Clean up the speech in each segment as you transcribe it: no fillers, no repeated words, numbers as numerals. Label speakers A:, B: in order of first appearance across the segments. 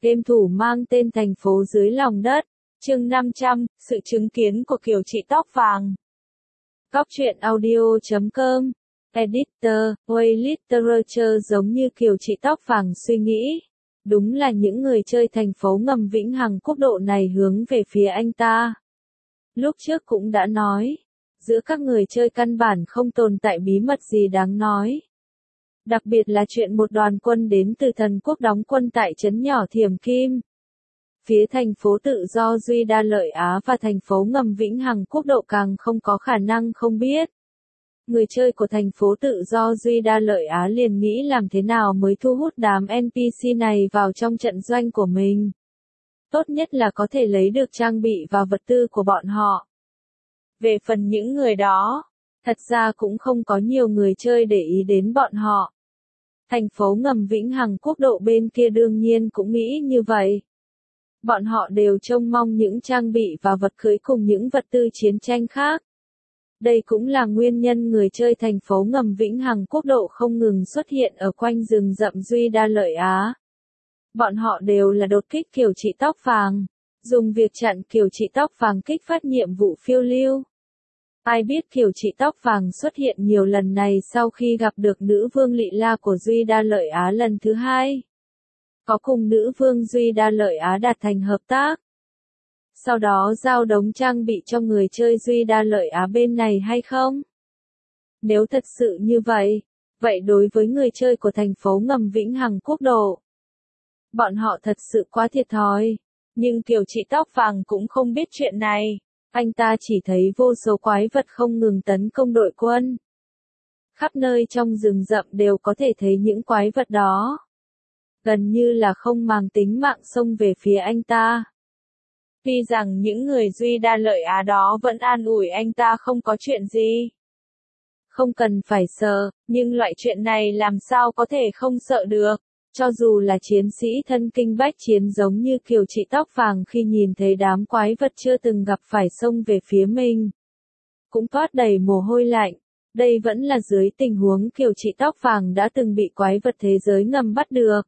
A: Game thủ mang tên thành phố dưới lòng đất. Chương 500, sự chứng kiến của kiểu chị tóc vàng. Góc truyện audio.com. Editor, Way Literature giống như kiểu chị tóc vàng suy nghĩ. Đúng là những người chơi thành phố ngầm vĩnh hằng quốc độ này hướng về phía anh ta. Lúc trước cũng đã nói, giữa các người chơi căn bản không tồn tại bí mật gì đáng nói. Đặc biệt là chuyện một đoàn quân đến từ thần quốc đóng quân tại trấn nhỏ Thiểm Kim. Phía thành phố tự do Duy Đa Lợi Á và thành phố ngầm vĩnh hằng quốc độ càng không có khả năng không biết. Người chơi của thành phố tự do Duy Đa Lợi Á liền nghĩ làm thế nào mới thu hút đám NPC này vào trong trận doanh của mình. Tốt nhất là có thể lấy được trang bị và vật tư của bọn họ. Về phần những người đó, thật ra cũng không có nhiều người chơi để ý đến bọn họ. Thành phố ngầm vĩnh hằng quốc độ bên kia đương nhiên cũng nghĩ như vậy. Bọn họ đều trông mong những trang bị và vật cưỡi cùng những vật tư chiến tranh khác. Đây cũng là nguyên nhân người chơi thành phố ngầm vĩnh hằng quốc độ không ngừng xuất hiện ở quanh rừng rậm Duy Đa Lợi Á. Bọn họ đều là đột kích kiểu chị tóc vàng, dùng việc chặn kiểu chị tóc vàng kích phát nhiệm vụ phiêu lưu. Ai biết kiểu chị tóc vàng xuất hiện nhiều lần này sau khi gặp được nữ vương Lị La của Duy Đa Lợi Á lần thứ hai. Có cùng nữ vương Duy Đa Lợi Á đạt thành hợp tác. Sau đó giao đống trang bị cho người chơi Duy Đa Lợi Á bên này hay không? Nếu thật sự như vậy, vậy đối với người chơi của thành phố ngầm vĩnh hằng quốc độ, bọn họ thật sự quá thiệt thòi. Nhưng kiểu chị tóc vàng cũng không biết chuyện này. Anh ta chỉ thấy vô số quái vật không ngừng tấn công đội quân. Khắp nơi trong rừng rậm đều có thể thấy những quái vật đó. Gần như là không màng tính mạng xông về phía anh ta. Tuy rằng những người Duy Đa Lợi Á đó vẫn an ủi anh ta không có chuyện gì. Không cần phải sợ, nhưng loại chuyện này làm sao có thể không sợ được. Cho dù là chiến sĩ thân kinh bách chiến giống như kiểu chị tóc vàng khi nhìn thấy đám quái vật chưa từng gặp phải xông về phía mình, cũng toát đầy mồ hôi lạnh. Đây vẫn là dưới tình huống kiểu chị tóc vàng đã từng bị quái vật thế giới ngầm bắt được.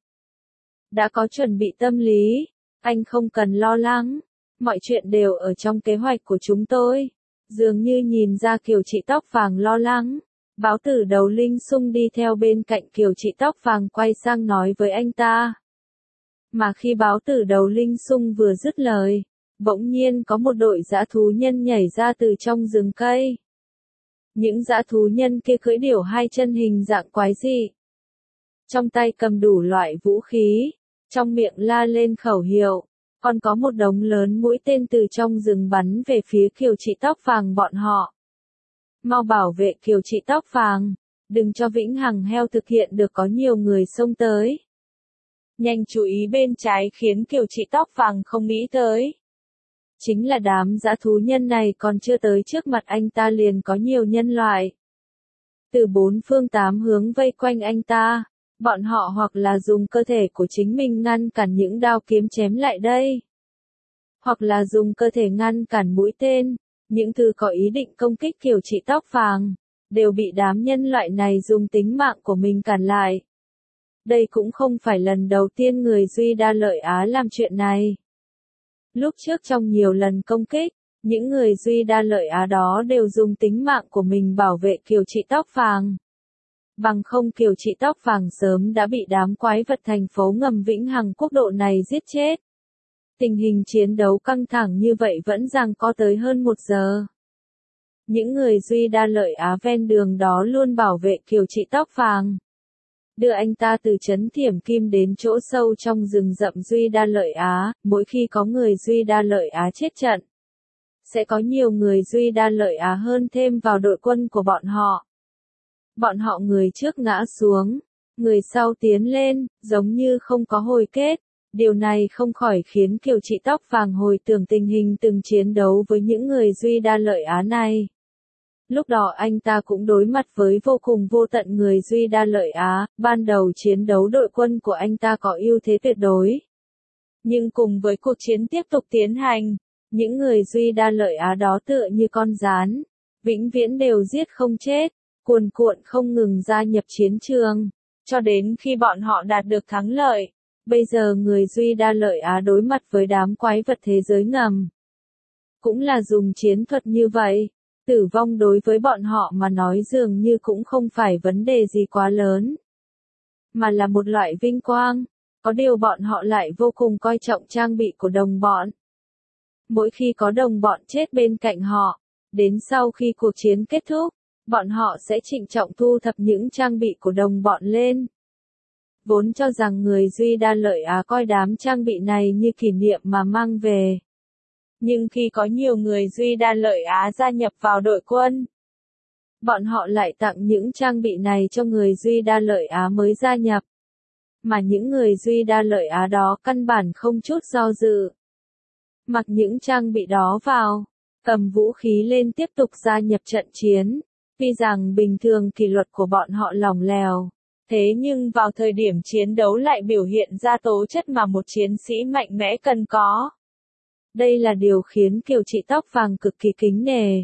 A: Đã có chuẩn bị tâm lý, anh không cần lo lắng, mọi chuyện đều ở trong kế hoạch của chúng tôi. Dường như nhìn ra kiểu chị tóc vàng lo lắng. Báo tử đầu Linh Sung đi theo bên cạnh kiểu chị tóc vàng quay sang nói với anh ta. Mà khi báo tử đầu Linh Sung vừa dứt lời, bỗng nhiên có một đội dã thú nhân nhảy ra từ trong rừng cây. Những dã thú nhân kia cưỡi điểu hai chân hình dạng quái dị. Trong tay cầm đủ loại vũ khí, trong miệng la lên khẩu hiệu, còn có một đống lớn mũi tên từ trong rừng bắn về phía kiểu chị tóc vàng bọn họ. Mau bảo vệ kiểu chị tóc vàng, đừng cho vĩnh hằng heo thực hiện được có nhiều người xông tới. Nhanh chú ý bên trái khiến kiểu chị tóc vàng không nghĩ tới. Chính là đám dã thú nhân này còn chưa tới trước mặt anh ta liền có nhiều nhân loại. Từ bốn phương tám hướng vây quanh anh ta, bọn họ hoặc là dùng cơ thể của chính mình ngăn cản những đao kiếm chém lại đây. Hoặc là dùng cơ thể ngăn cản mũi tên. Những thứ có ý định công kích kiểu chị tóc vàng, đều bị đám nhân loại này dùng tính mạng của mình cản lại. Đây cũng không phải lần đầu tiên người Duy Đa Lợi Á làm chuyện này. Lúc trước trong nhiều lần công kích, những người Duy Đa Lợi Á đó đều dùng tính mạng của mình bảo vệ kiểu chị tóc vàng. Bằng không kiểu chị tóc vàng sớm đã bị đám quái vật thành phố ngầm vĩnh hằng quốc độ này giết chết. Tình hình chiến đấu căng thẳng như vậy vẫn giằng co tới hơn 1 giờ. Những người Duy Đa Lợi Á ven đường đó luôn bảo vệ kiểu chị tóc vàng. Đưa anh ta từ trấn Thiểm Kim đến chỗ sâu trong rừng rậm Duy Đa Lợi Á, mỗi khi có người Duy Đa Lợi Á chết trận. Sẽ có nhiều người Duy Đa Lợi Á hơn thêm vào đội quân của bọn họ. Bọn họ người trước ngã xuống, người sau tiến lên, giống như không có hồi kết. Điều này không khỏi khiến kiểu chị tóc vàng hồi tưởng tình hình từng chiến đấu với những người Duy Đa Lợi Á này. Lúc đó anh ta cũng đối mặt với vô cùng vô tận người Duy Đa Lợi Á, ban đầu chiến đấu đội quân của anh ta có ưu thế tuyệt đối. Nhưng cùng với cuộc chiến tiếp tục tiến hành, những người Duy Đa Lợi Á đó tựa như con gián, vĩnh viễn đều giết không chết, cuồn cuộn không ngừng gia nhập chiến trường, cho đến khi bọn họ đạt được thắng lợi. Bây giờ người Duy Đa Lợi Á đối mặt với đám quái vật thế giới ngầm. Cũng là dùng chiến thuật như vậy. Tử vong đối với bọn họ mà nói dường như cũng không phải vấn đề gì quá lớn. Mà là một loại vinh quang. Có điều bọn họ lại vô cùng coi trọng trang bị của đồng bọn. Mỗi khi có đồng bọn chết bên cạnh họ, đến sau khi cuộc chiến kết thúc, bọn họ sẽ trịnh trọng thu thập những trang bị của đồng bọn lên. Vốn cho rằng người Duy Đa Lợi Á coi đám trang bị này như kỷ niệm mà mang về. Nhưng khi có nhiều người Duy Đa Lợi Á gia nhập vào đội quân, bọn họ lại tặng những trang bị này cho người Duy Đa Lợi Á mới gia nhập. Mà những người Duy Đa Lợi Á đó căn bản không chút do dự. Mặc những trang bị đó vào, cầm vũ khí lên tiếp tục gia nhập trận chiến. Tuy rằng bình thường kỷ luật của bọn họ lỏng lẻo, thế nhưng vào thời điểm chiến đấu lại biểu hiện ra tố chất mà một chiến sĩ mạnh mẽ cần có. Đây là điều khiến Kiều Chị Tóc Vàng cực kỳ kính nể.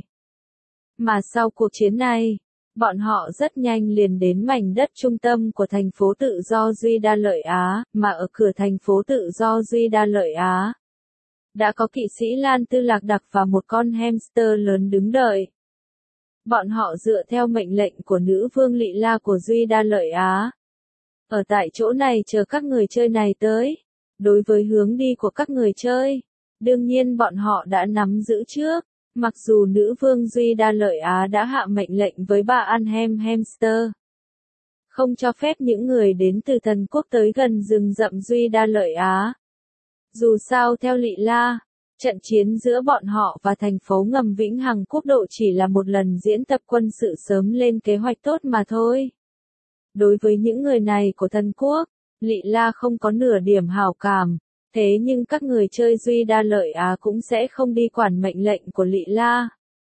A: Mà sau cuộc chiến này, bọn họ rất nhanh liền đến mảnh đất trung tâm của thành phố tự do Duy Đa Lợi Á, mà ở cửa thành phố tự do Duy Đa Lợi Á đã có kỵ sĩ Lan Tư Lạc Đặc và một con hamster lớn đứng đợi. Bọn họ dựa theo mệnh lệnh của nữ vương Lị La của Duy Đa Lợi Á. Ở tại chỗ này chờ các người chơi này tới. Đối với hướng đi của các người chơi, đương nhiên bọn họ đã nắm giữ trước. Mặc dù nữ vương Duy Đa Lợi Á đã hạ mệnh lệnh với bà Anhem Hamster, không cho phép những người đến từ thần quốc tới gần rừng rậm Duy Đa Lợi Á. Dù sao theo Lị La, trận chiến giữa bọn họ và thành phố ngầm Vĩnh Hằng Quốc độ chỉ là một lần diễn tập quân sự sớm lên kế hoạch tốt mà thôi. Đối với những người này của thần quốc, Lị La không có nửa điểm hảo cảm, thế nhưng các người chơi Duy Đa Lợi Á cũng sẽ không đi quản mệnh lệnh của Lị La.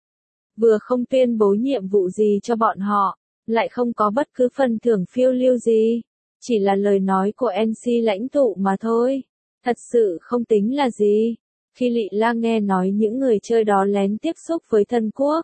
A: Vừa không tuyên bố nhiệm vụ gì cho bọn họ, lại không có bất cứ phần thưởng phiêu lưu gì, chỉ là lời nói của NC lãnh tụ mà thôi. Thật sự không tính là gì. Khi Lị La nghe nói những người chơi đó lén tiếp xúc với thần quốc,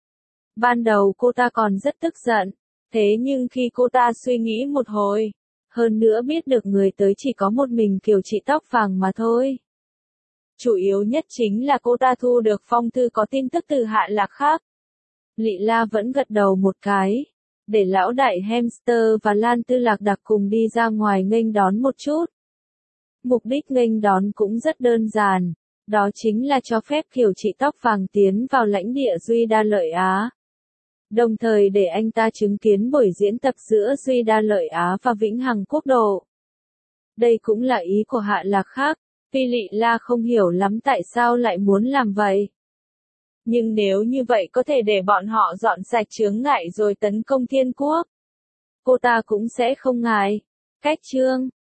A: ban đầu cô ta còn rất tức giận, thế nhưng khi cô ta suy nghĩ một hồi, hơn nữa biết được người tới chỉ có một mình Kiều Chị Tóc Vàng mà thôi. Chủ yếu nhất chính là cô ta thu được phong thư có tin tức từ Hạ Lạc khác. Lị La vẫn gật đầu một cái, để lão đại hamster và Lan Tư Lạc Đặc cùng đi ra ngoài nghênh đón một chút. Mục đích nghênh đón cũng rất đơn giản, đó chính là cho phép Kiều Chị Tóc Vàng tiến vào lãnh địa Duy Đa Lợi Á. Đồng thời để anh ta chứng kiến buổi diễn tập giữa Duy Đa Lợi Á và Vĩnh Hằng Quốc độ. Đây cũng là ý của Hạ Lạc khác, tuy Lị La không hiểu lắm tại sao lại muốn làm vậy. Nhưng nếu như vậy có thể để bọn họ dọn sạch chướng ngại rồi tấn công thiên quốc, cô ta cũng sẽ không ngại. Cách chương